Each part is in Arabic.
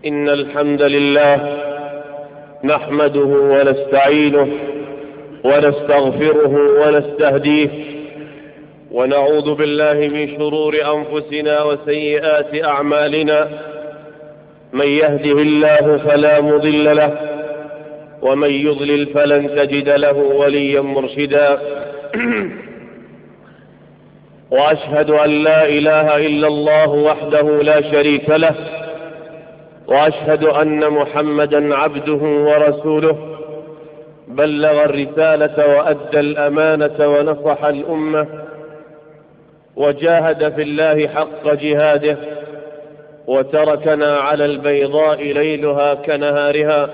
إن الحمد لله نحمده ونستعينه ونستغفره ونستهديه، ونعوذ بالله من شرور أنفسنا وسيئات أعمالنا. من يهده الله فلا مضل له، ومن يضلل فلن تجد له وليا مرشدا. وأشهد أن لا إله إلا الله وحده لا شريك له، وأشهد أن محمدا عبده ورسوله، بلغ الرسالة وأدى الأمانة ونصح الأمة، وجاهد في الله حق جهاده، وتركنا على البيضاء ليلها كنهارها،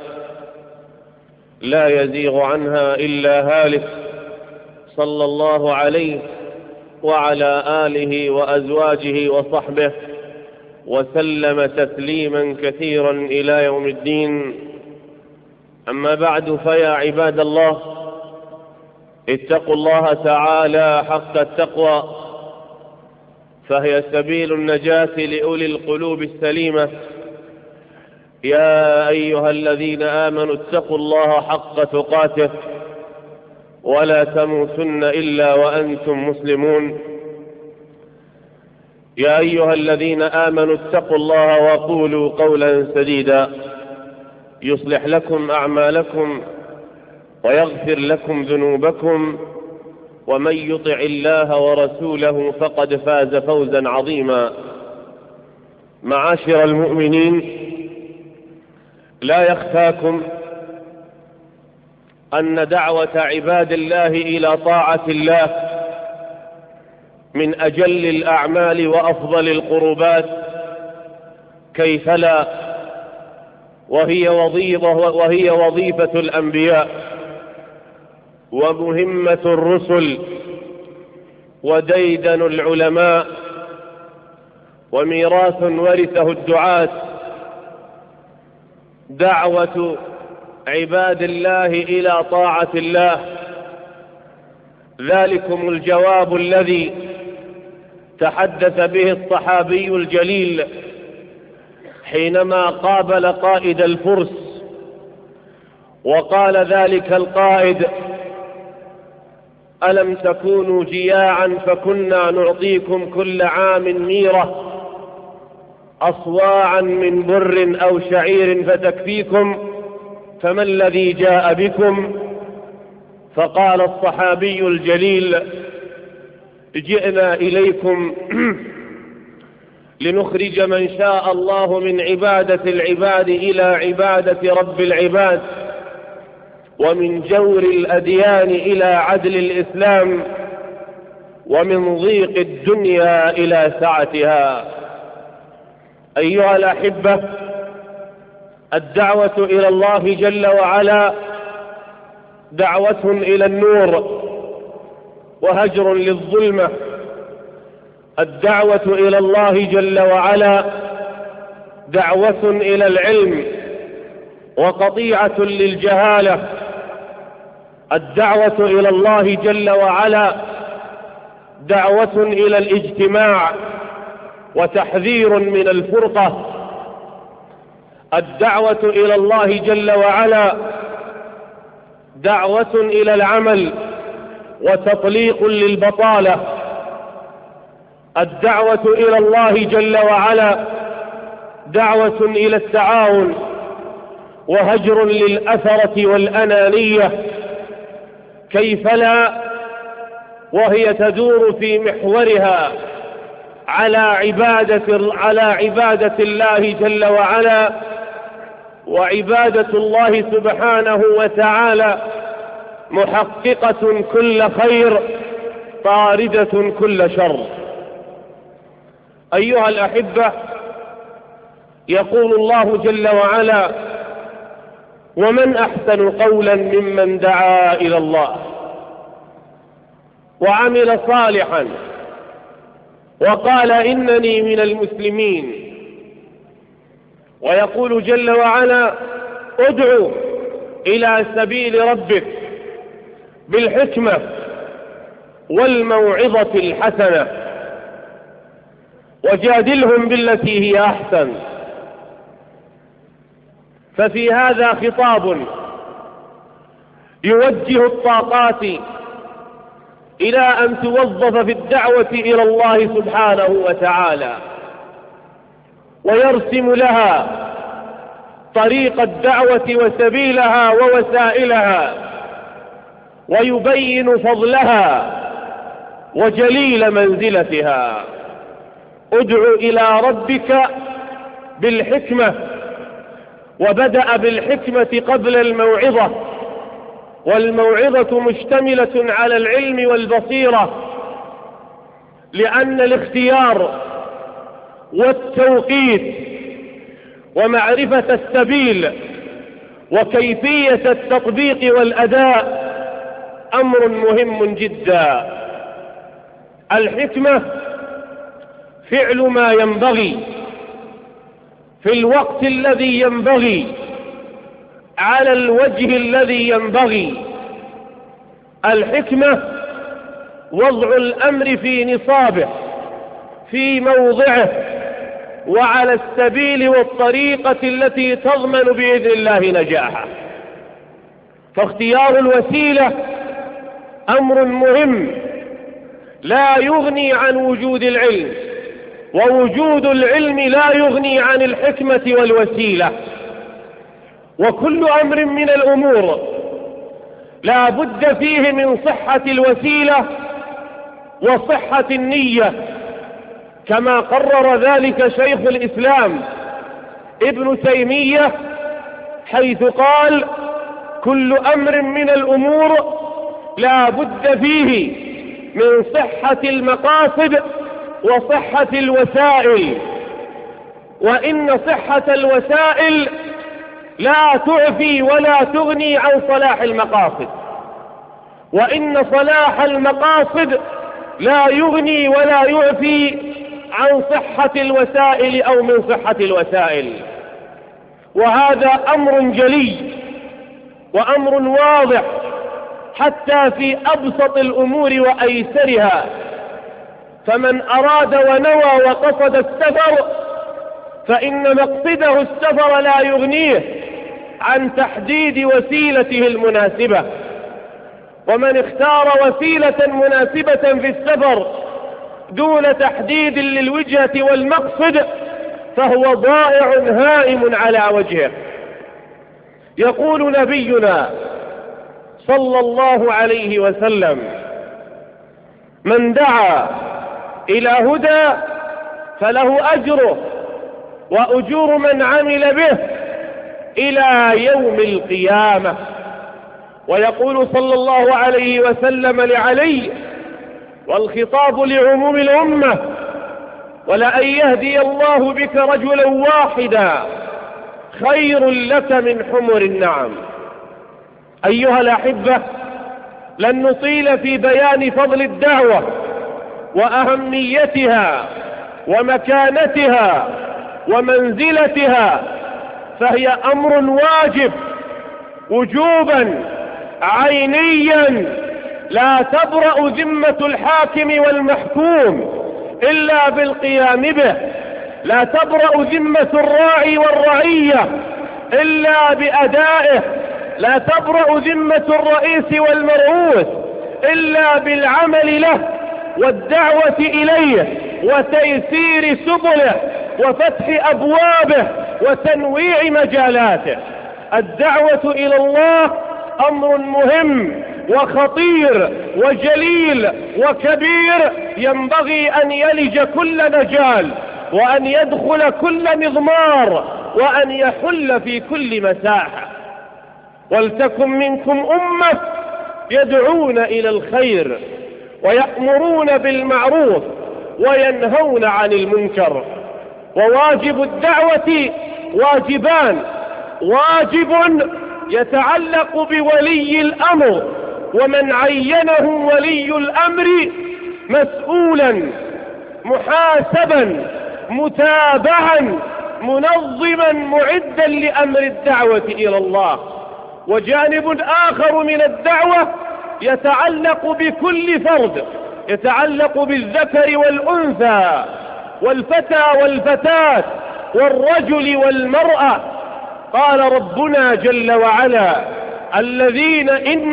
لا يزيغ عنها إلا هالك، صلى الله عليه وعلى آله وأزواجه وصحبه وسلم تسليما كثيرا إلى يوم الدين. أما بعد، فيا عباد الله، اتقوا الله تعالى حق التقوى، فهي سبيل النجاة لأولي القلوب السليمة. يا أيها الذين آمنوا اتقوا الله حق تقاته ولا تموتن إلا وأنتم مسلمون. يا أيها الذين آمنوا اتقوا الله وقولوا قولا سديدا يصلح لكم أعمالكم ويغفر لكم ذنوبكم، ومن يطع الله ورسوله فقد فاز فوزا عظيما. معاشر المؤمنين، لا يخفاكم أن دعوة عباد الله إلى طاعة الله من أجل الأعمال وأفضل القربات، كيف لا، وهي وظيفة الأنبياء ومهمة الرسل وديدن العلماء، وميراث ورثه الدعاة. دعوة عباد الله إلى طاعة الله، ذلكم الجواب الذي تحدث به الصحابي الجليل حينما قابل قائد الفرس، وقال ذلك القائد: ألم تكونوا جياعا فكنا نعطيكم كل عام ميرة أصواعا من بر أو شعير فتكفيكم، فما الذي جاء بكم؟ فقال الصحابي الجليل: جئنا إليكم لنخرج من شاء الله من عبادة العباد إلى عبادة رب العباد، ومن جور الأديان إلى عدل الإسلام، ومن ضيق الدنيا إلى سعتها. أيها الأحبة، الدعوة إلى الله جل وعلا دعوة إلى النور وهجر للظلمة. الدعوة إلى الله جل وعلا دعوة إلى العلم وقطيعة للجهالة. الدعوة إلى الله جل وعلا دعوة إلى الاجتماع وتحذير من الفرقة. الدعوة إلى الله جل وعلا دعوة إلى العمل وتطليق للبطالة. الدعوة إلى الله جل وعلا دعوة إلى التعاون وهجر للأثرة والأنانية، كيف لا، وهي تدور في محورها على عبادة الله جل وعلا، وعبادة الله سبحانه وتعالى محققة كل خير طاردة كل شر. أيها الأحبة، يقول الله جل وعلا: ومن أحسن قولا ممن دعا إلى الله وعمل صالحا وقال إنني من المسلمين. ويقول جل وعلا: ادعو إلى سبيل ربك بالحكمة والموعظة الحسنة وجادلهم بالتي هي أحسن. ففي هذا خطاب يوجه الطاقات إلى أن توظف في الدعوة إلى الله سبحانه وتعالى، ويرسم لها طريق الدعوة وسبيلها ووسائلها، ويبين فضلها وجليل منزلتها. ادع إلى ربك بالحكمة، وبدأ بالحكمة قبل الموعظة، والموعظة مشتملة على العلم والبصيرة، لأن الاختيار والتوقيت ومعرفة السبيل وكيفية التطبيق والأداء أمر مهم جدا. الحكمة فعل ما ينبغي في الوقت الذي ينبغي على الوجه الذي ينبغي. الحكمة وضع الأمر في نصابه في موضعه وعلى السبيل والطريقة التي تضمن بإذن الله نجاحه. فاختيار الوسيلة أمر مهم لا يغني عن وجود العلم، ووجود العلم لا يغني عن الحكمة والوسيلة. وكل أمر من الأمور لا بد فيه من صحة الوسيلة وصحة النية، كما قرر ذلك شيخ الإسلام ابن تيمية، حيث قال: كل أمر من الأمور لا بد فيه من صحة المقاصد وصحة الوسائل، وإن صحة الوسائل لا تعفي ولا تغني عن صلاح المقاصد، وإن صلاح المقاصد لا يغني ولا يعفي عن صحة الوسائل أو من صحة الوسائل. وهذا أمر جلي وأمر واضح حتى في أبسط الأمور وأيسرها. فمن أراد ونوى وقصد السفر فإن مقصده السفر لا يغنيه عن تحديد وسيلته المناسبة، ومن اختار وسيلة مناسبة في السفر دون تحديد للوجهة والمقصد فهو ضائع هائم على وجهه. يقول نبينا صلى الله عليه وسلم: من دعا إلى هدى فله أجره وأجور من عمل به إلى يوم القيامة. ويقول صلى الله عليه وسلم لعلي، والخطاب لعموم الأمة: ولأن يهدي الله بك رجلا واحدا خير لك من حمر النعم. أيها الأحبة، لن نطيل في بيان فضل الدعوة وأهميتها ومكانتها ومنزلتها، فهي أمر واجب وجوبا عينيا لا تبرأ ذمة الحاكم والمحكوم إلا بالقيام به، لا تبرأ ذمة الراعي والرعية إلا بأدائه، لا تبرأ ذمة الرئيس والمرؤوس إلا بالعمل له والدعوة إليه وتيسير سبله وفتح أبوابه وتنويع مجالاته. الدعوة إلى الله أمر مهم وخطير وجليل وكبير، ينبغي أن يلج كل مجال وأن يدخل كل مضمار وأن يحل في كل مساحة. ولتكن منكم أمة يدعون إلى الخير ويأمرون بالمعروف وينهون عن المنكر. وواجب الدعوة واجبان: واجب يتعلق بولي الأمر، ومن عينه ولي الأمر مسؤولا محاسبا متابعا منظما معدا لأمر الدعوة إلى الله. وجانب آخر من الدعوة يتعلق بكل فرد، يتعلق بالذكر والأنثى والفتى والفتاة والرجل والمرأة، قال ربنا جل وعلا: الذين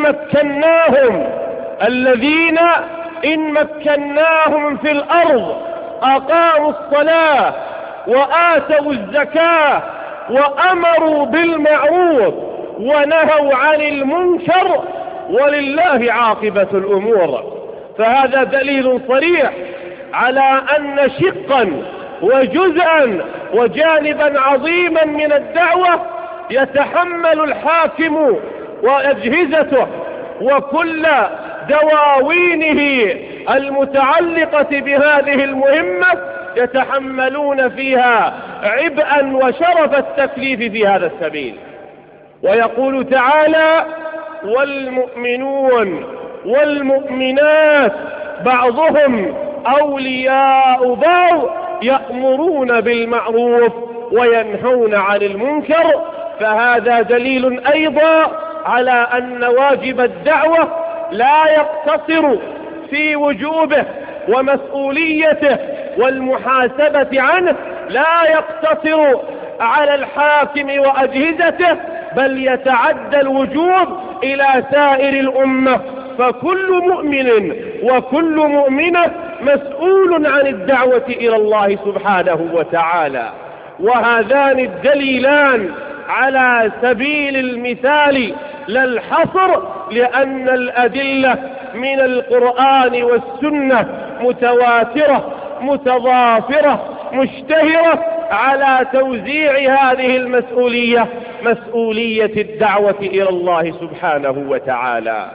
إن مكناهم في الأرض أقاموا الصلاة وآتوا الزكاة وأمروا بالمعروف ونهوا عن المنكر ولله عاقبة الأمور. فهذا دليل صريح على أن شقا وجزءا وجانبا عظيما من الدعوة يتحمل الحاكم وأجهزته وكل دواوينه المتعلقة بهذه المهمة يتحملون فيها عبئا وشرف التكليف في هذا السبيل. ويقول تعالى: والمؤمنون والمؤمنات بعضهم أولياء بعض يأمرون بالمعروف وينهون عن المنكر. فهذا دليل أيضا على أن واجب الدعوة لا يقتصر في وجوبه ومسؤوليته والمحاسبة عنه، لا يقتصر على الحاكم وأجهزته، بل يتعدى الوجوب إلى سائر الأمة. فكل مؤمن وكل مؤمنة مسؤول عن الدعوة إلى الله سبحانه وتعالى. وهذان الدليلان على سبيل المثال لا الحصر، لأن الأدلة من القرآن والسنة متواترة متضافرة مشتهرة على توزيع هذه المسؤولية، مسؤولية الدعوة إلى الله سبحانه وتعالى.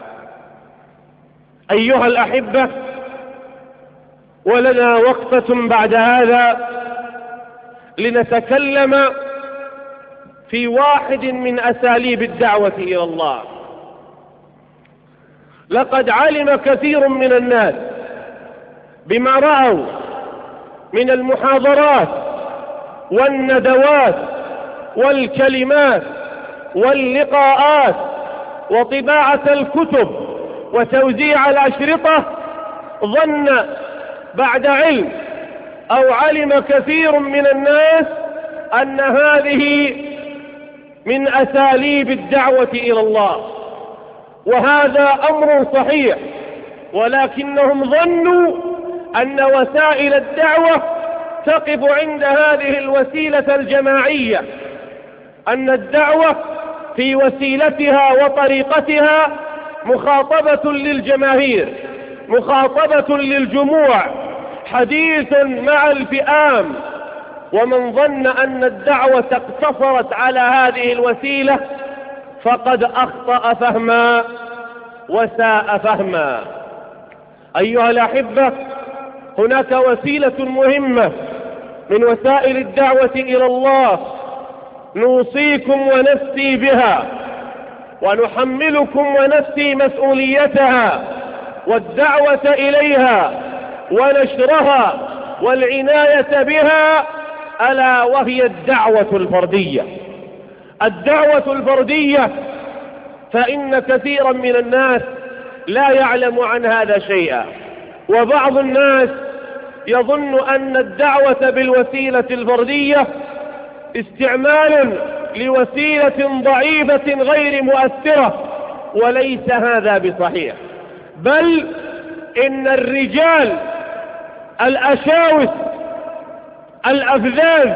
أيها الأحبة، ولنا وقفة بعد هذا لنتكلم في واحد من أساليب الدعوة إلى الله. لقد علم كثير من الناس بما رأوا من المحاضرات والندوات والكلمات واللقاءات وطباعة الكتب وتوزيع الأشرطة، ظن بعد علم أو علم كثير من الناس أن هذه من أساليب الدعوة إلى الله، وهذا أمر صحيح، ولكنهم ظنوا أن وسائل الدعوة تقف عند هذه الوسيلة الجماعية، أن الدعوة في وسيلتها وطريقتها مخاطبة للجماهير، مخاطبة للجموع، حديث مع الفئام. ومن ظن أن الدعوة اقتصرت على هذه الوسيلة فقد أخطأ فهما وساء فهما. أيها الأحبة، هناك وسيلة مهمة من وسائل الدعوة إلى الله نوصيكم ونفسي بها، ونحملكم ونفسي مسؤوليتها والدعوة إليها ونشرها والعناية بها، ألا وهي الدعوة الفردية. الدعوة الفردية، فإن كثيرا من الناس لا يعلم عن هذا شيئا، وبعض الناس يظن أن الدعوة بالوسيلة الفردية استعمال لوسيلة ضعيفة غير مؤثرة، وليس هذا بصحيح، بل إن الرجال الأشاوس الأفذاذ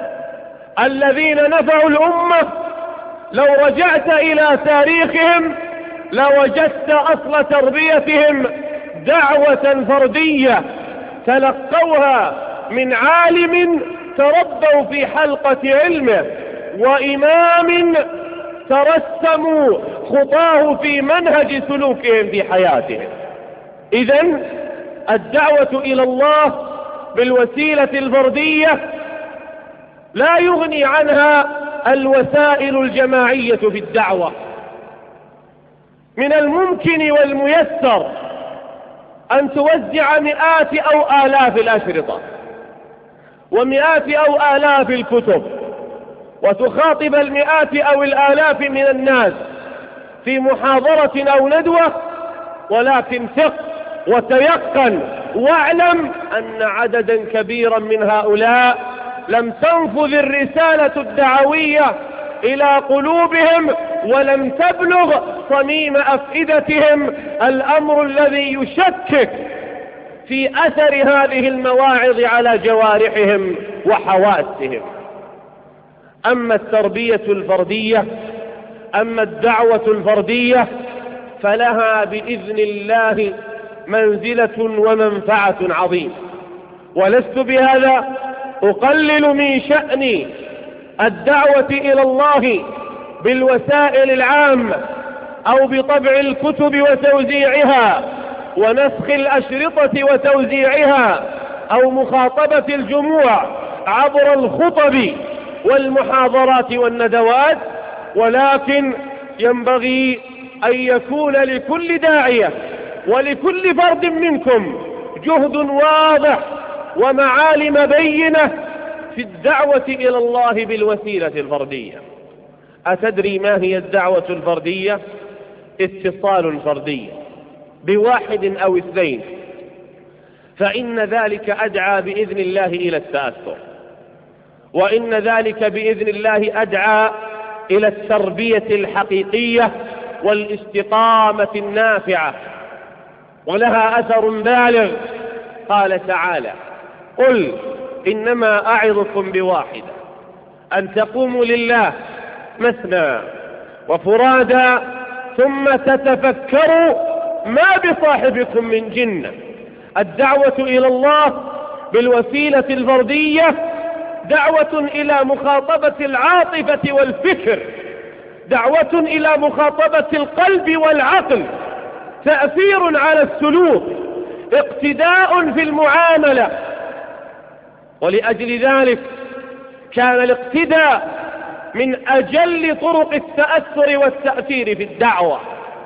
الذين نفعوا الأمة لو رجعت إلى تاريخهم لوجدت أصل تربيتهم دعوة فردية تلقوها من عالم تربوا في حلقة علمه، وإمام ترسموا خطاه في منهج سلوكهم في حياتهم. إذن الدعوة إلى الله بالوسيلة الفردية لا يغني عنها الوسائل الجماعية في الدعوة. من الممكن والميسر أن توزع مئات أو آلاف الأشرطة ومئات أو آلاف الكتب وتخاطب المئات أو الآلاف من الناس في محاضرة أو ندوة، ولكن ثق وتيقن واعلم أن عددا كبيرا من هؤلاء لم تنفذ الرسالة الدعوية إلى قلوبهم ولم تبلغ صميم أفئدتهم الأمر الذي يشكك في أثر هذه المواعظ على جوارحهم وحواسهم. أما التربية الفردية، أما الدعوة الفردية فلها بإذن الله منزلة ومنفعة عظيمة، ولست بهذا أقلل من شأن الدعوة إلى الله بالوسائل العامة أو بطبع الكتب وتوزيعها ونسخ الأشرطة وتوزيعها أو مخاطبة الجموع عبر الخطب والمحاضرات والندوات، ولكن ينبغي أن يكون لكل داعية ولكل فرد منكم جهد واضح ومعالم بينة في الدعوة إلى الله بالوسيلة الفردية. أتدري ما هي الدعوة الفردية؟ اتصال فردي بواحد أو اثنين، فإن ذلك أدعى بإذن الله إلى التأثر، وإن ذلك بإذن الله أدعى إلى التربية الحقيقية والاستقامة النافعة، ولها أثر بالغ. قال تعالى: قل إنما أعظكم بواحدة أن تقوموا لله مثنى وفرادا ثم تتفكروا ما بصاحبكم من جنة. الدعوة إلى الله بالوسيلة الفردية دعوة إلى مخاطبة العاطفة والفكر، دعوة إلى مخاطبة القلب والعقل، تأثير على السلوك، اقتداء في المعاملة. ولأجل ذلك كان الاقتداء من أجل طرق التأثر والتأثير في الدعوة.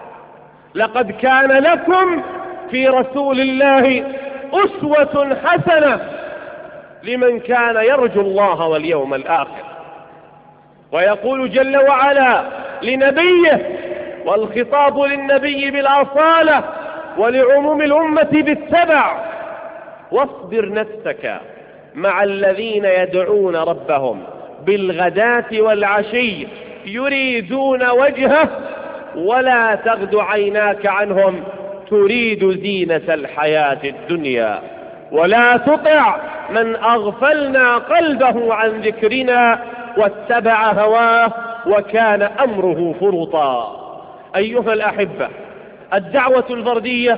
لقد كان لكم في رسول الله أسوة حسنة لمن كان يرجو الله واليوم الآخر. ويقول جل وعلا لنبيه، والخطاب للنبي بالأصالة ولعموم الأمة بالتبع: واصبر نفسك مع الذين يدعون ربهم بالغداة والعشي يريدون وجهه ولا تغد عيناك عنهم تريد زينة الحياة الدنيا ولا تطع من أغفلنا قلبه عن ذكرنا واتبع هواه وكان أمره فرطا. أيها الأحبة، الدعوة الفردية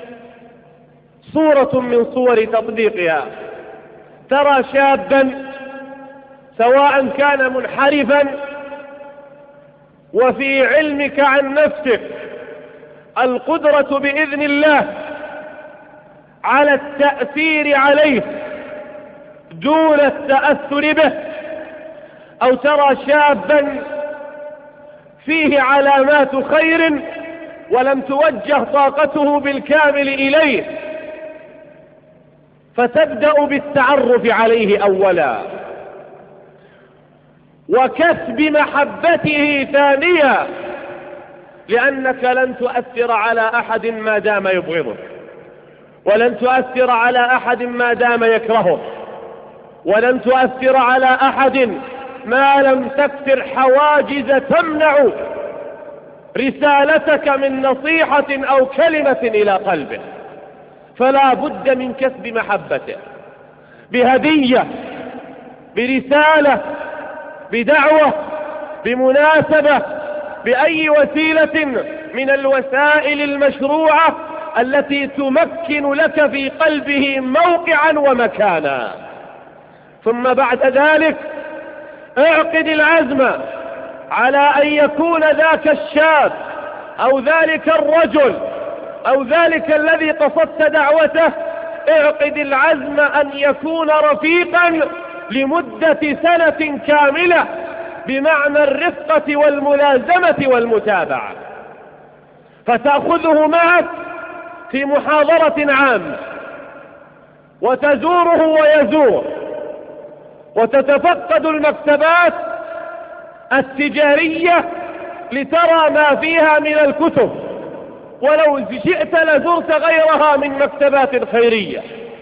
صورة من صور تطبيقها. ترى شابا سواء كان منحرفا وفي علمك عن نفسك القدرة بإذن الله على التأثير عليه دون التأثر به، أو ترى شابا فيه علامات خير ولم توجه طاقته بالكامل إليه، فتبدأ بالتعرف عليه أولا وكسب محبته ثانيا، لأنك لن تؤثر على أحد ما دام يبغضك، ولن تؤثر على أحد ما دام يكرهك، ولن تؤثر على أحد ما لم تكسر حواجز تمنع رسالتك من نصيحة أو كلمة إلى قلبه. فلا بد من كسب محبته بهدية، برسالة، بدعوة، بمناسبة، بأي وسيلة من الوسائل المشروعة التي تمكن لك في قلبه موقعا ومكانا. ثم بعد ذلك اعقد العزم على أن يكون ذاك الشاب أو ذلك الرجل أو ذلك الذي قصدت دعوته، اعقد العزم أن يكون رفيقا لمدة سنة كاملة بمعنى الرفقة والملازمة والمتابعة، فتأخذه معك في محاضرة عامة وتزوره ويزور، وتتفقد المكتبات التجارية لترى ما فيها من الكتب، ولو شئت لزرت غيرها من مكتبات خيرية.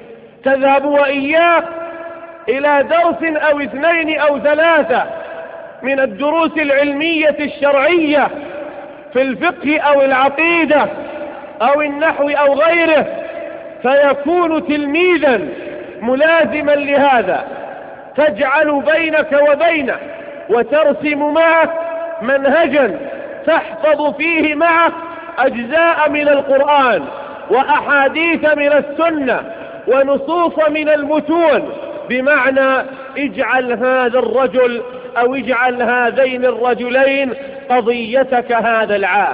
تذهب وإياه إلى درس أو اثنين أو ثلاثة من الدروس العلمية الشرعية في الفقه أو العقيدة أو النحو أو غيره، فيكون تلميذا ملازما لهذا، تجعل بينك وبينه وترسم معه منهجا تحفظ فيه معه أجزاء من القرآن وأحاديث من السنة ونصوص من المتون، بمعنى اجعل هذا الرجل أو اجعل هذين الرجلين قضيتك هذا العام.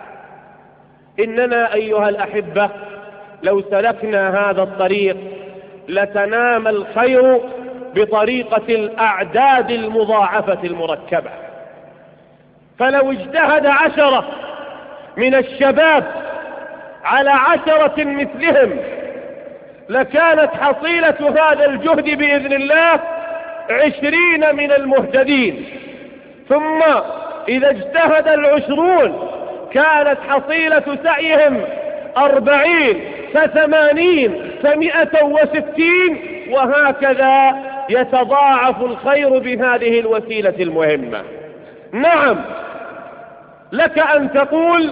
إننا أيها الأحبة لو سلكنا هذا الطريق لتنام الخير بطريقة الأعداد المضاعفة المركبة. فلو اجتهد 10 من الشباب على 10 مثلهم لكانت حصيلة هذا الجهد بإذن الله 20 من المهتدين، ثم إذا اجتهد 20 كانت حصيلة سعيهم 40 ف80 ف160، وهكذا يتضاعف الخير بهذه الوسيلة المهمة. نعم، لك أن تقول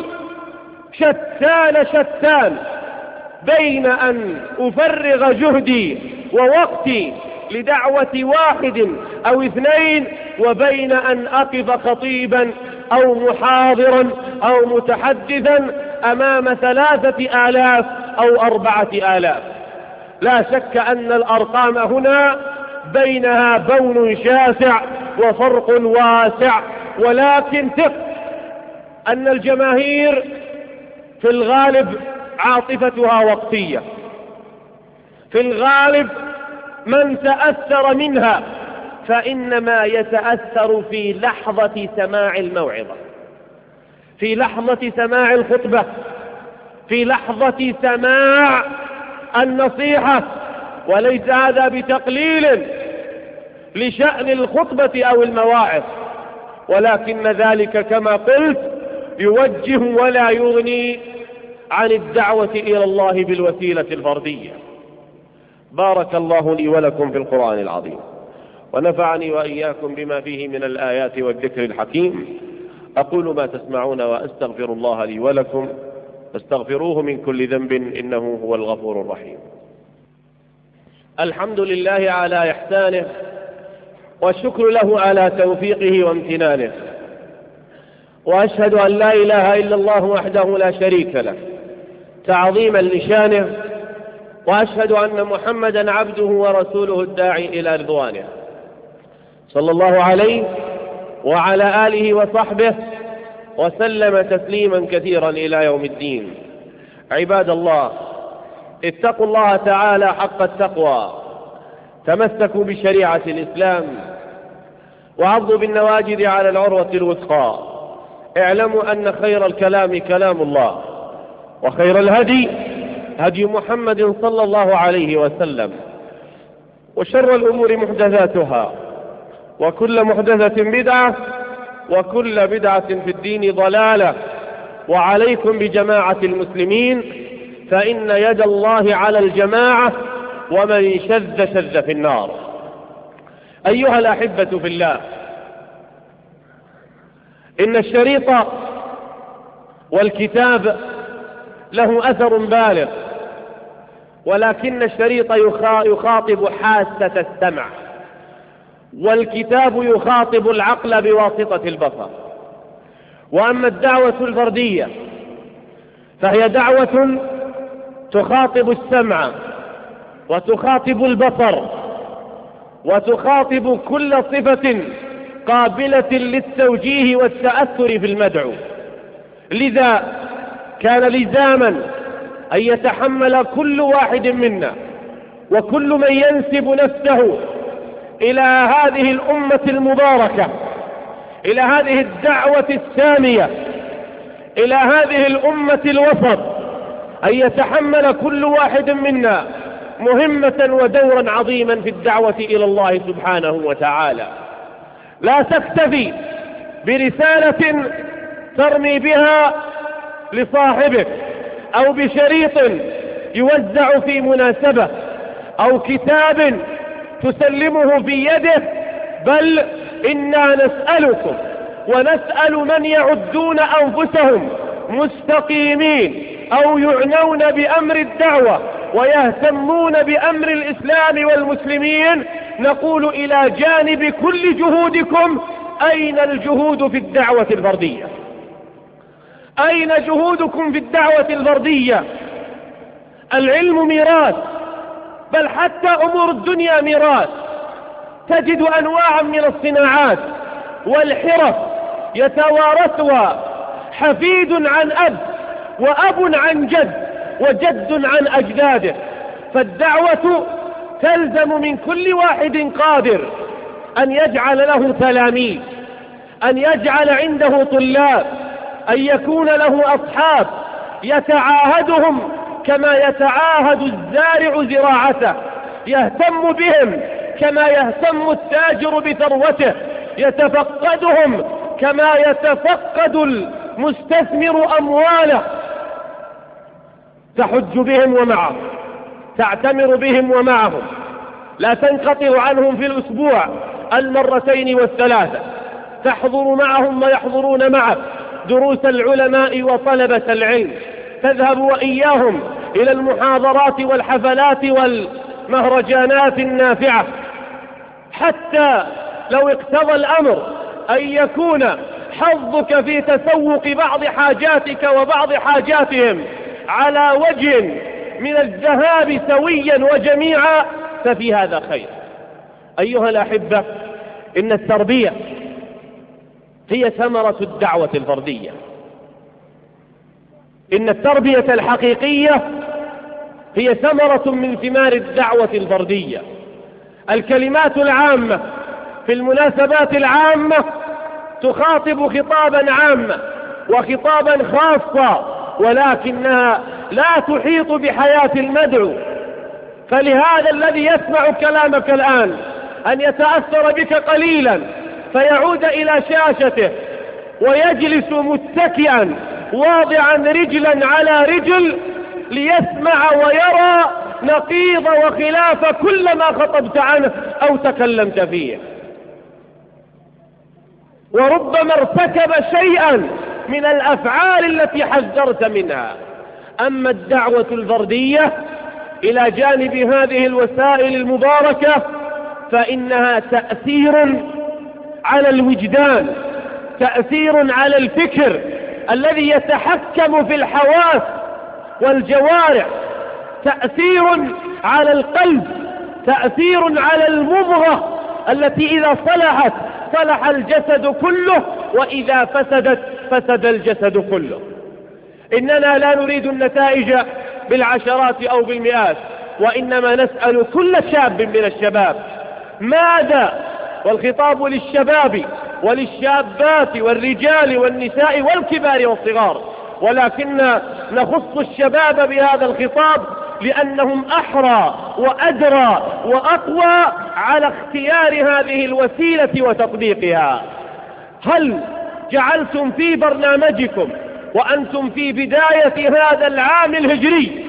شتان بين أن أفرغ جهدي ووقتي لدعوة 1 أو 2 وبين أن أقف خطيبا أو محاضرا أو متحدثا أمام 3000 أو 4000. لا شك أن الأرقام هنا بينها بون شاسع وفرق واسع، ولكن ثق أن الجماهير في الغالب عاطفتها وقتية، في الغالب من تأثر منها فإنما يتأثر في لحظة سماع الموعظة، في لحظة سماع الخطبة، في لحظة سماع النصيحة، وليس هذا بتقليل لشأن الخطبة أو المواعظ، ولكن ذلك كما قلت يوجه ولا يغني عن الدعوة إلى الله بالوسيلة الفردية. بارك الله لي ولكم في القرآن العظيم، ونفعني وإياكم بما فيه من الآيات والذكر الحكيم. أقول ما تسمعون وأستغفر الله لي ولكم، فاستغفروه من كل ذنب إنه هو الغفور الرحيم. الحمد لله على إحسانه، والشكر له على توفيقه وامتنانه، وأشهد أن لا إله إلا الله وحده لا شريك له تعظيما لشانه، وأشهد أن محمدا عبده ورسوله الداعي إلى رضوانه، صلى الله عليه وعلى آله وصحبه وسلم تسليما كثيرا إلى يوم الدين. عباد الله، اتقوا الله تعالى حق التقوى، تمسكوا بشريعة الإسلام، وعضوا بالنواجذ على العروة الوثقى. اعلموا أن خير الكلام كلام الله، وخير الهدي هدي محمد صلى الله عليه وسلم، وشر الأمور محدثاتها، وكل محدثة بدعة، وكل بدعة في الدين ضلالة. وعليكم بجماعة المسلمين، فإن يد الله على الجماعة، ومن شذ شذ في النار. أيها الأحبة في الله، إن الشريط والكتاب له أثر بالغ، ولكن الشريط يخاطب حاسة السمع، والكتاب يخاطب العقل بواسطة البصر. وأما الدعوة الفردية فهي دعوة تخاطب السمع وتخاطب البصر وتخاطب كل صفة قابلة للتوجيه والتأثر في المدعو. لذا كان لزاما أن يتحمل كل واحد منا وكل من ينسب نفسه إلى هذه الأمة المباركة، إلى هذه الدعوة السامية، إلى هذه الأمة الوسط، أن يتحمل كل واحد منا مهمة ودورا عظيما في الدعوة إلى الله سبحانه وتعالى. لا تكتفي برسالة ترمي بها لصاحبك، أو بشريط يوزع في مناسبة، أو كتاب تسلمه في يده، بل إنا نسألكم ونسأل من يعدون أنفسهم مستقيمين أو يعنون بأمر الدعوة ويهتمون بأمر الإسلام والمسلمين، نقول إلى جانب كل جهودكم أين الجهود في الدعوة الفردية؟ أين جهودكم في الدعوة الفردية؟ العلم ميراث، بل حتى أمور الدنيا ميراث. تجد أنواعا من الصناعات والحرف يتوارثها حفيد عن أب، وأب عن جد، وجد عن أجداده. فالدعوة تلزم من كل واحد قادر أن يجعل له تلاميذ، أن يجعل عنده طلاب، أن يكون له أصحاب يتعاهدهم كما يتعاهد الزارع زراعته، يهتم بهم كما يهتم التاجر بثروته، يتفقدهم كما يتفقد المستثمر أمواله، تحج بهم ومعهم، تعتمر بهم ومعهم، لا تنقطع عنهم في الأسبوع المرتين والثلاثة، تحضر معهم ويحضرون معك دروس العلماء وطلبة العلم، تذهب وإياهم إلى المحاضرات والحفلات والمهرجانات النافعة، حتى لو اقتضى الأمر أن يكون حظك في تسوق بعض حاجاتك وبعض حاجاتهم على وجه من الذهاب سويا وجميعا، ففي هذا خير. أيها الأحبة، إن التربية هي ثمرة الدعوة الفردية. إن التربية الحقيقية هي ثمرة من ثمار الدعوة الفردية. الكلمات العامة في المناسبات العامة تخاطب خطابا عاما وخطابا خاصا، ولكنها لا تحيط بحياة المدعو. فلهذا الذي يسمع كلامك الآن أن يتأثر بك قليلا فيعود إلى شاشته ويجلس متكئا واضعا رجلا على رجل ليسمع ويرى نقيض وخلاف كل ما خطبت عنه أو تكلمت فيه، وربما ارتكب شيئا من الأفعال التي حذرت منها. أما الدعوة الفردية إلى جانب هذه الوسائل المباركة فإنها تأثير على الوجدان، تأثير على الفكر الذي يتحكم في الحواس والجوارح، تأثير على القلب، تأثير على المضغة التي إذا صلحت صلح الجسد كله، وإذا فسدت فسد الجسد كله. إننا لا نريد النتائج بالعشرات أو بالمئات، وإنما نسأل كل شاب من الشباب ماذا، والخطاب للشباب وللشابات والرجال والنساء والكبار والصغار، ولكن نخص الشباب بهذا الخطاب لأنهم أحرى وأدرى وأقوى على اختيار هذه الوسيلة وتطبيقها. هل جعلتم في برنامجكم وأنتم في بداية هذا العام الهجري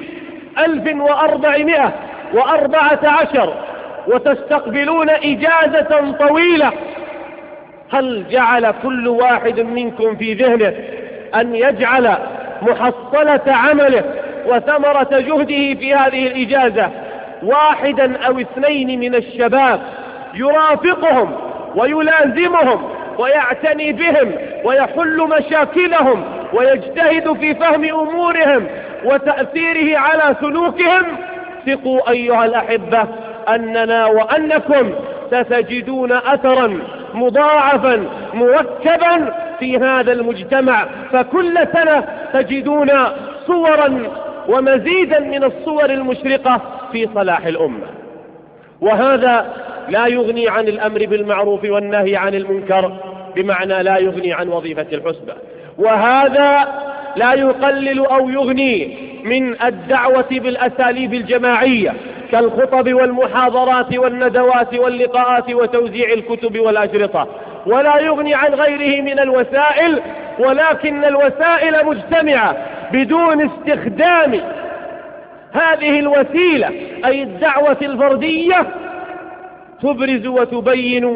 1414 وتستقبلون إجازة طويلة، هل جعل كل واحد منكم في ذهنه أن يجعل محصلة عمله وثمرة جهده في هذه الإجازة واحدا أو اثنين من الشباب يرافقهم ويلازمهم ويعتني بهم ويحل مشاكلهم ويجتهد في فهم أمورهم وتأثيره على سلوكهم؟ ثقوا أيها الأحبة أننا وأنكم ستجدون أثرا مضاعفا مركبا في هذا المجتمع، فكل سنة تجدون صورا ومزيدا من الصور المشرقة في صلاح الأمة. وهذا لا يغني عن الأمر بالمعروف والنهي عن المنكر، بمعنى لا يغني عن وظيفة الحسبة، وهذا لا يقلل أو يغني من الدعوة بالأساليب الجماعية كالخطب والمحاضرات والندوات واللقاءات وتوزيع الكتب والأشرطة، ولا يغني عن غيره من الوسائل، ولكن الوسائل مجتمعة بدون استخدام هذه الوسيلة أي الدعوة الفردية تبرز وتبين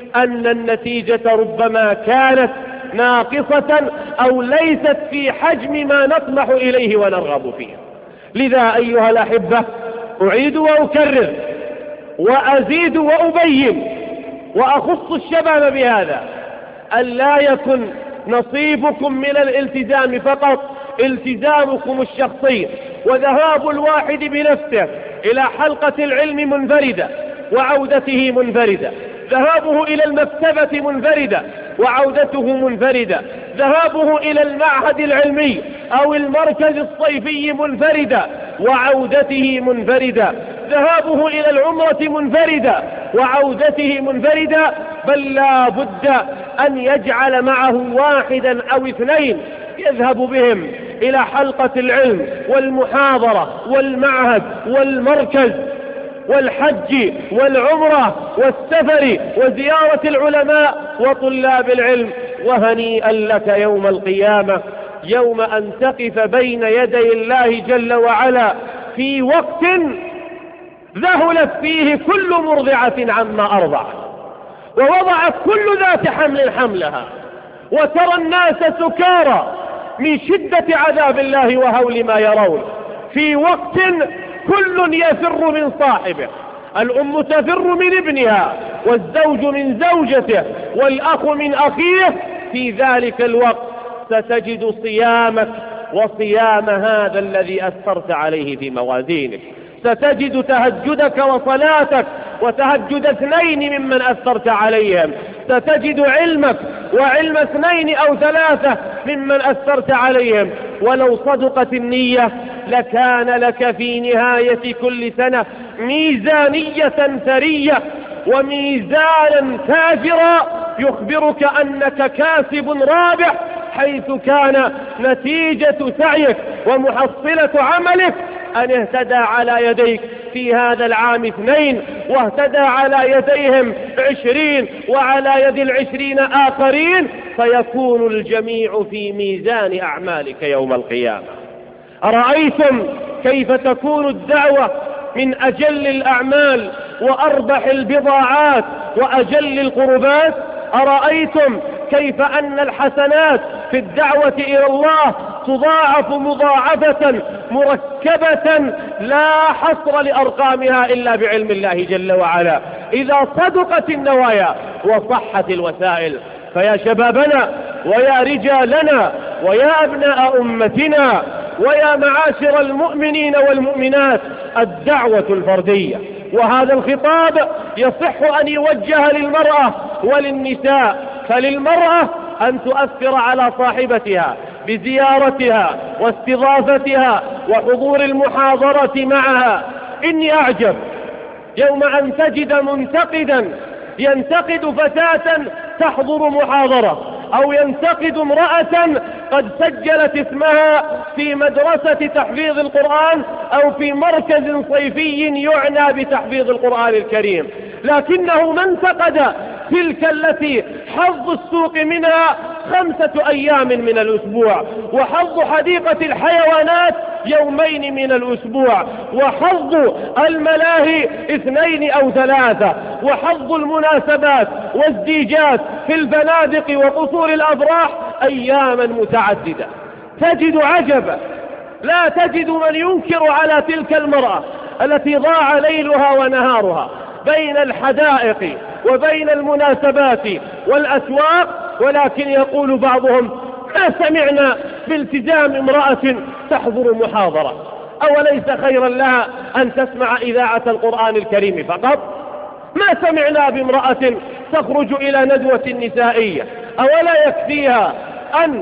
أن النتيجة ربما كانت ناقصة أو ليست في حجم ما نطمح إليه ونرغب فيه. لذا أيها الأحبة أعيد وأكرر وأزيد وأبين وأخص الشباب بهذا: أن لا يكن نصيبكم من الالتزام فقط التزامكم الشخصي وذهاب الواحد بنفسه إلى حلقة العلم منفردة وعودته منفردة، ذهابه إلى المكتبة منفردة وعودته منفردة، ذهابه إلى المعهد العلمي أو المركز الصيفي منفردة وعودته منفردة، ذهابه إلى العمرة منفردة وعودته منفردة، بل لا بد أن يجعل معه واحدا أو اثنين يذهب بهم إلى حلقة العلم والمحاضرة والمعهد والمركز والحج والعمرة والسفر وزيارة العلماء وطلاب العلم. وهنيئا لك يوم القيامة، يوم أن تقف بين يدي الله جل وعلا في وقت ذهلت فيه كل مرضعة عما أرضعت، ووضعت كل ذات حمل حملها، وترى الناس سكارى من شدة عذاب الله وهول ما يرون، في وقت كل يفر من صاحبه، الأم تفر من ابنها والزوج من زوجته والأخ من أخيه. في ذلك الوقت ستجد صيامك وصيام هذا الذي أثرت عليه في موازينك، ستجد تهجدك وصلاتك وتهجد اثنين ممن أثرت عليهم، ستجد علمك وعلم اثنين أو ثلاثة ممن أثرت عليهم. ولو صدقت النية لكان لك في نهاية كل سنة ميزانية ثرية وميزانا تاجرا يخبرك أنك كاسب رابح، حيث كان نتيجة سعيك ومحصلة عملك أن اهتدى على يديك في هذا العام 2 واهتدى على يديهم 20 وعلى يد 20 آخرين، فيكون الجميع في ميزان أعمالك يوم القيامة. أرأيتم كيف تكون الدعوة من أجل الأعمال وأربح البضاعات وأجل القربات؟ أرأيتم كيف أن الحسنات في الدعوة إلى الله تضاعف مضاعفة مركبة لا حصر لأرقامها إلا بعلم الله جل وعلا إذا صدقت النوايا وصحت الوسائل؟ فيا شبابنا ويا رجالنا ويا أبناء أمتنا ويا معاشر المؤمنين والمؤمنات، الدعوة الفردية، وهذا الخطاب يصح أن يوجه للمرأة وللنساء. فللمرأة أن تؤثر على صاحبتها بزيارتها واستضافتها وحضور المحاضرة معها. إني أعجب يوم أن تجد منتقدا ينتقد فتاة تحضر محاضرة، أو ينتقد امرأة قد سجلت اسمها في مدرسة تحفيظ القرآن أو في مركز صيفي يعنى بتحفيظ القرآن الكريم، لكنه ما انتقد تلك التي حظ السوق منها 5 أيام من الأسبوع، وحظ حديقة الحيوانات 2 من الأسبوع، وحظ الملاهي 2 أو 3، وحظ المناسبات والزيجات في الفنادق وقصور الأفراح أياما متعددة. تجد عجبا، لا تجد من ينكر على تلك المرأة التي ضاع ليلها ونهارها بين الحدائق وبين المناسبات والأسواق، ولكن يقول بعضهم: ما سمعنا بالتزام امرأة تحضر محاضرة، أوليس خيرا لها أن تسمع إذاعة القرآن الكريم فقط؟ ما سمعنا بامرأة تخرج إلى ندوة نسائية، أولا يكفيها أن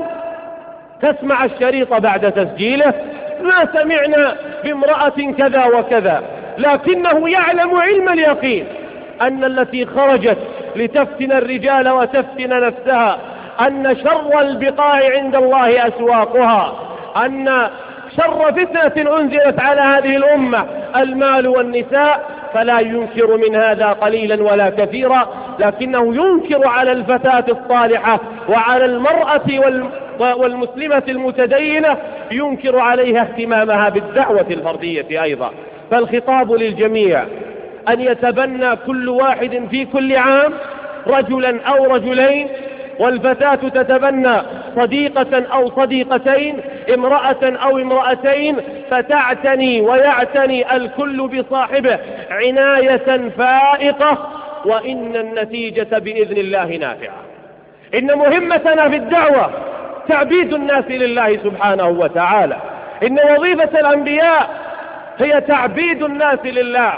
تسمع الشريط بعد تسجيله؟ ما سمعنا بامرأة كذا وكذا. لكنه يعلم علم اليقين أن التي خرجت لتفتن الرجال وتفتن نفسها أن شر البقاع عند الله أسواقها، أن شر فتنة أنزلت على هذه الأمة المال والنساء، فلا ينكر من هذا قليلا ولا كثيرا، لكنه ينكر على الفتاة الصالحة وعلى المرأة والمسلمة المتدينة، ينكر عليها اهتمامها بالدعوة الفردية أيضا. فالخطاب للجميع أن يتبنى كل واحد في كل عام رجلا أو رجلين، والفتاة تتبنى صديقة أو صديقتين، امرأة أو امرأتين، فتعتني ويعتني الكل بصاحبه عناية فائقة، وإن النتيجة بإذن الله نافعة. إن مهمتنا في الدعوة تعبيد الناس لله سبحانه وتعالى. إن وظيفة الأنبياء هي تعبيد الناس لله.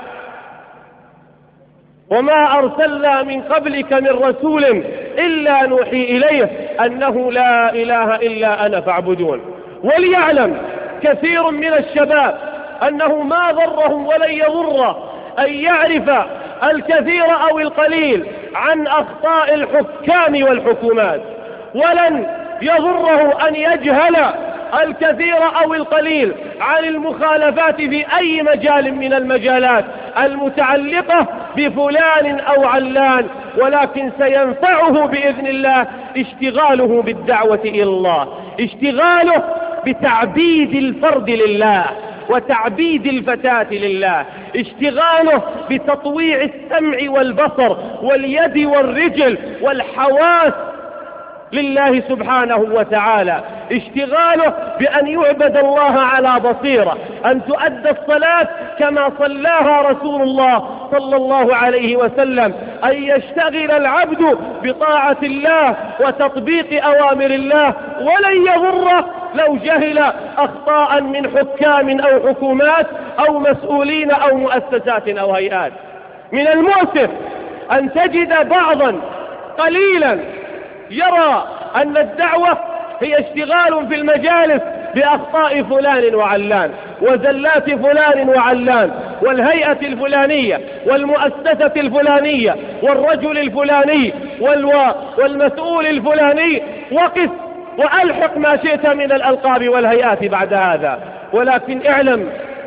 وما أرسلنا من قبلك من رسول إلا نوحي إليه أنه لا إله إلا أنا فاعبدون. وليعلم كثير من الشباب أنه ما ضرهم ولن يضره أن يعرف الكثير أو القليل عن أخطاء الحكام والحكومات، ولن يضره أن يجهل الكثير أو القليل عن المخالفات في أي مجال من المجالات المتعلقة بفلان أو علان، ولكن سينفعه بإذن الله اشتغاله بالدعوة إلى الله، اشتغاله بتعبيد الفرد لله وتعبيد الفتاة لله، اشتغاله بتطويع السمع والبصر واليد والرجل والحواس لله سبحانه وتعالى، اشتغاله بأن يعبد الله على بصيرة، أن تؤدى الصلاة كما صلاها رسول الله صلى الله عليه وسلم، أن يشتغل العبد بطاعة الله وتطبيق أوامر الله، ولن يضره لو جهل أخطاء من حكام أو حكومات أو مسؤولين أو مؤسسات أو هيئات. من المؤسف أن تجد بعضا قليلا يرى أن الدعوة هي اشتغال في المجالس بأخطاء فلان وعلان وزلات فلان وعلان والهيئة الفلانية والمؤسسة الفلانية والرجل الفلاني والمسؤول الفلاني، وقف وألحق ما شئت من الألقاب والهيئات بعد هذا، ولكن اعلم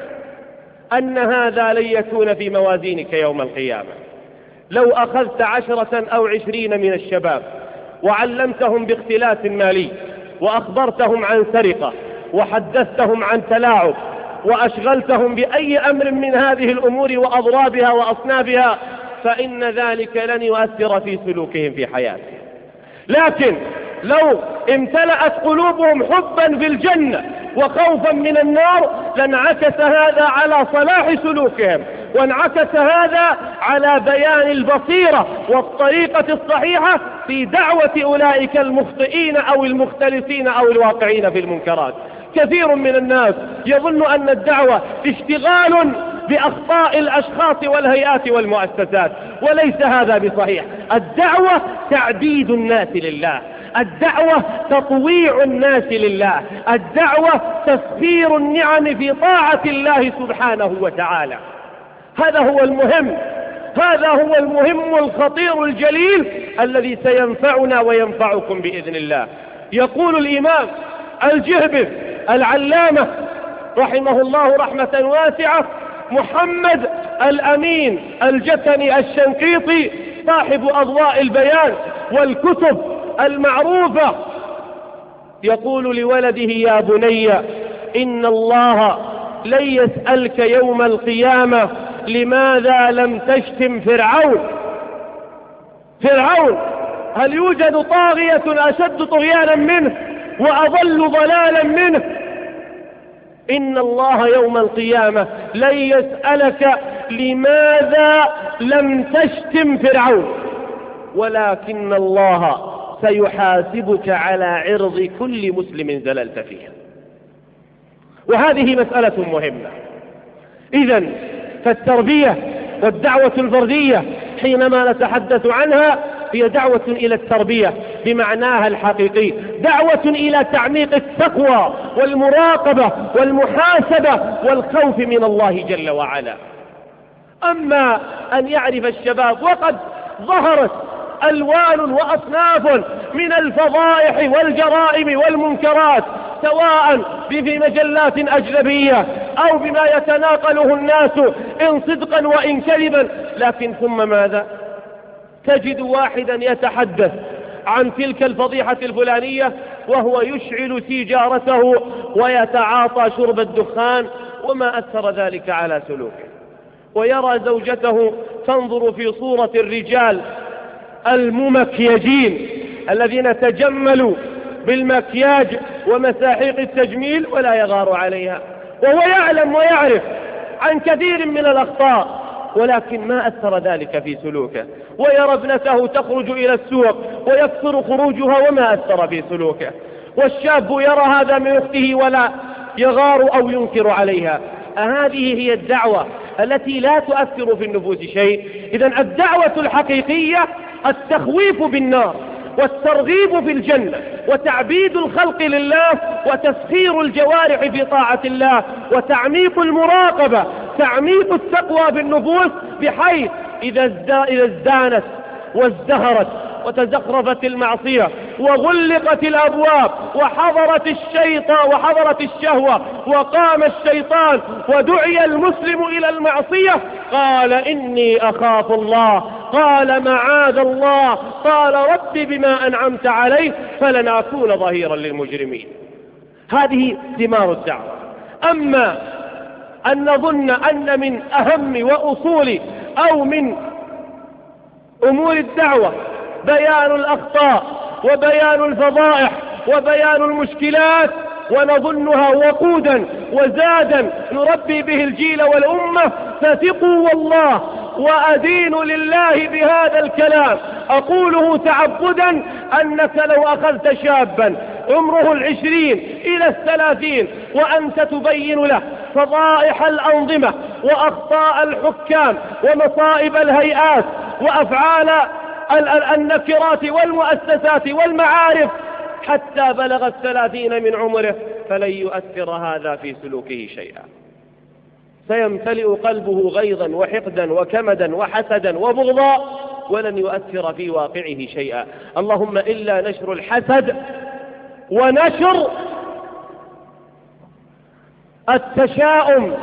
أن هذا لن يكون في موازينك يوم القيامة. لو أخذت 10 أو 20 من الشباب وعلمتهم باختلاس مالي، وأخبرتهم عن سرقة، وحدثتهم عن تلاعب، وأشغلتهم بأي أمر من هذه الأمور وأضرابها وأصنافها، فإن ذلك لن يؤثر في سلوكهم في حياتهم. لكن لو امتلأت قلوبهم حبا في الجنة وخوفا من النار، لانعكس هذا على صلاح سلوكهم، وانعكس هذا على بيان البصيرة والطريقة الصحيحة في دعوة أولئك المخطئين أو المختلسين أو الواقعين في المنكرات. كثير من الناس يظن أن الدعوة اشتغال بأخطاء الأشخاص والهيئات والمؤسسات، وليس هذا بصحيح. الدعوة تعبيد الناس لله، الدعوة تطويع الناس لله، الدعوة تسخير النعم في طاعة الله سبحانه وتعالى. هذا هو المهم، هذا هو المهم الخطير الجليل الذي سينفعنا وينفعكم بإذن الله. يقول الإمام الجهبذ العلامة رحمه الله رحمة واسعة محمد الأمين الجتني الشنقيطي صاحب أضواء البيان والكتب المعروفة، يقول لولده: يا بني إن الله لن يسألك يوم القيامة لماذا لم تشتم فرعون. فرعون هل يوجد طاغية أشد طغيانا منه وأضل ضلالا منه؟ إن الله يوم القيامة لن يسألك لماذا لم تشتم فرعون، ولكن الله سيحاسبك على عرض كل مسلم زللت فيه. وهذه مسألة مهمة. إذن فالتربية والدعوة الفردية حينما نتحدث عنها هي دعوة إلى التربية بمعناها الحقيقي، دعوة إلى تعميق التقوى والمراقبة والمحاسبة والخوف من الله جل وعلا. أما أن يعرف الشباب، وقد ظهرت ألوان وأصناف من الفضائح والجرائم والمنكرات، سواء في مجلات أجنبية أو بما يتناقله الناس إن صدقا وإن كذبا، لكن ثم ماذا؟ تجد واحدا يتحدث عن تلك الفضيحة الفلانية وهو يشعل سيجارته ويتعاطى شرب الدخان، وما أثر ذلك على سلوكه. ويرى زوجته تنظر في صورة الرجال الممكيجين الذين تجملوا بالمكياج ومساحيق التجميل ولا يغار عليها، وهو يعلم ويعرف عن كثير من الأخطاء، ولكن ما أثر ذلك في سلوكه، ويرى ابنته تخرج إلى السوق ويكثر خروجها وما أثر في سلوكه، والشاب يرى هذا من أخته ولا يغار أو ينكر عليها. هذه هي الدعوة التي لا تؤثر في النفوس شيء. إذن الدعوة الحقيقية التخويف بالنار والترغيب في الجنة وتعبيد الخلق لله وتسخير الجوارح في طاعة الله وتعميق المراقبة، تعميق التقوى بالنفوس، بحيث إذا ازدانت وازدهرت وتزخرفت المعصية وغلقت الأبواب وحضرت الشهوة وقام الشيطان ودعي المسلم إلى المعصية، قال إني أخاف الله، قال معاذ الله، قال ربي بما أنعمت عليه فلن أكون ظهيرا للمجرمين. هذه ثمار الدعوة. أما أن نظن أن من أهم وأصول أو من أمور الدعوة بيان الأخطاء وبيان الفضائح وبيان المشكلات ونظنها وقودا وزادا نربي به الجيل والأمة، فثقوا والله وأدين لله بهذا الكلام، أقوله تعبدا، أنك لو أخذت شابا عمره 20 إلى 30 وأنت تبين له فضائح الأنظمة وأخطاء الحكام ومصائب الهيئات وأفعال النكرات والمؤسسات والمعارف حتى بلغ 30 من عمره، فلن يؤثر هذا في سلوكه شيئا، سيمتلئ قلبه غيظا وحقدا وكمدا وحسدا وبغضا ولن يؤثر في واقعه شيئا. اللهم إلا نشر الحسد ونشر التشاؤم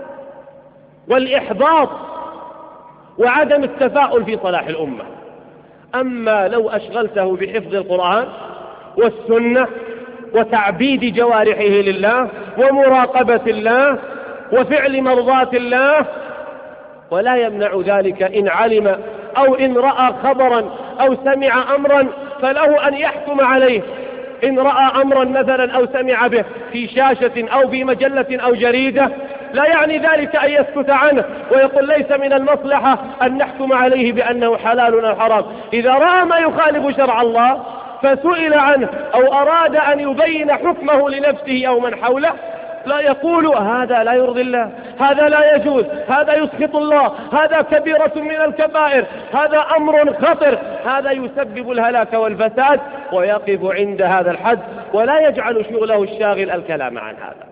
والإحباط وعدم التفاؤل في صلاح الأمة. أما لو أشغلته بحفظ القرآن والسنة وتعبيد جوارحه لله ومراقبة الله وفعل مرضات الله، ولا يمنع ذلك إن علم أو إن رأى خبرا أو سمع أمرا فله أن يحكم عليه. إن رأى أمرا مثلا أو سمع به في شاشة أو في مجلة أو جريدة، لا يعني ذلك أن يسكت عنه ويقول ليس من المصلحة أن نحكم عليه بأنه حلال أو حرام. إذا رأى ما يخالف شرع الله فسئل عنه أو أراد أن يبين حكمه لنفسه أو من حوله، لا يقول هذا لا يرضي الله، هذا لا يجوز، هذا يسخط الله، هذا كبيرة من الكبائر، هذا أمر خطر، هذا يسبب الهلاك والفساد، ويقف عند هذا الحد ولا يجعل شغله الشاغل الكلام عن هذا،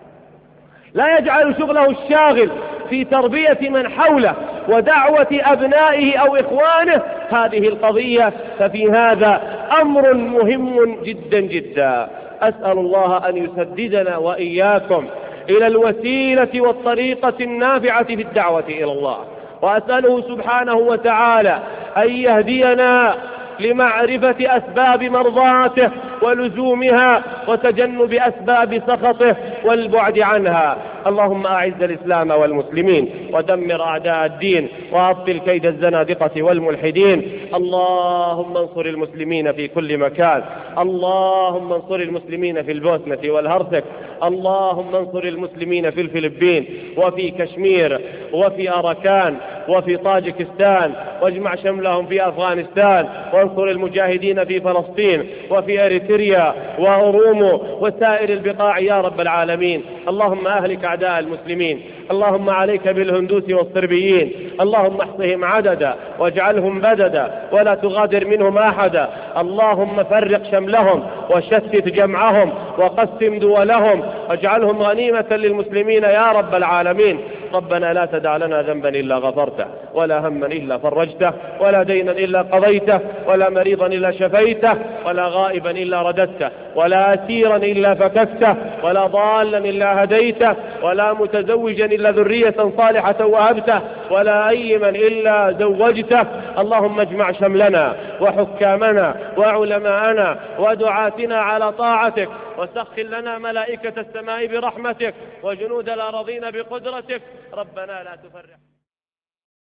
لا يجعل شغله الشاغل في تربية من حوله ودعوة أبنائه أو إخوانه هذه القضية. ففي هذا أمر مهم جدا جدا. أسأل الله أن يسددنا وإياكم إلى الوسيلة والطريقة النافعة في الدعوة إلى الله، وأسأله سبحانه وتعالى أن يهدينا لمعرفة أسباب مرضاته ولزومها وتجنب أسباب سخطه والبعد عنها. اللهم أعز الإسلام والمسلمين ودمر أعداء الدين وأبطل كيد الزنادقة والملحدين. اللهم انصر المسلمين في كل مكان، اللهم انصر المسلمين في البوسنة والهرسك، اللهم انصر المسلمين في الفلبين وفي كشمير وفي أراكان وفي طاجكستان، واجمع شملهم في أفغانستان، وانصر المجاهدين في فلسطين وفي أريتريا وأورومو وسائر البقاع يا رب العالمين. اللهم أهلك أعداء المسلمين، اللهم عليك بالهندوس والصربيين، اللهم احصهم عددا واجعلهم بددا ولا تغادر منهم أحدا. اللهم فرق شملهم وشتت جمعهم وقسم دولهم واجعلهم غنيمة للمسلمين يا رب العالمين. ربنا لا تدع لنا ذنبا إلا غفرته، ولا هما إلا فرجته، ولا دينا إلا قضيته، ولا مريضا إلا شفيته، ولا غائبا إلا رددته، ولا أسيرا إلا فككته، ولا ضالا إلا هديته، ولا متزوجا إلا ذرية صالحة وهبته، ولا أيما إلا زوجته. اللهم اجمع شملنا وحكامنا وعلماءنا ودعاتنا على طاعتك، وسخر لنا ملائكة السماء برحمتك وجنود الأراضين بقدرتك. ربنا لا تفرق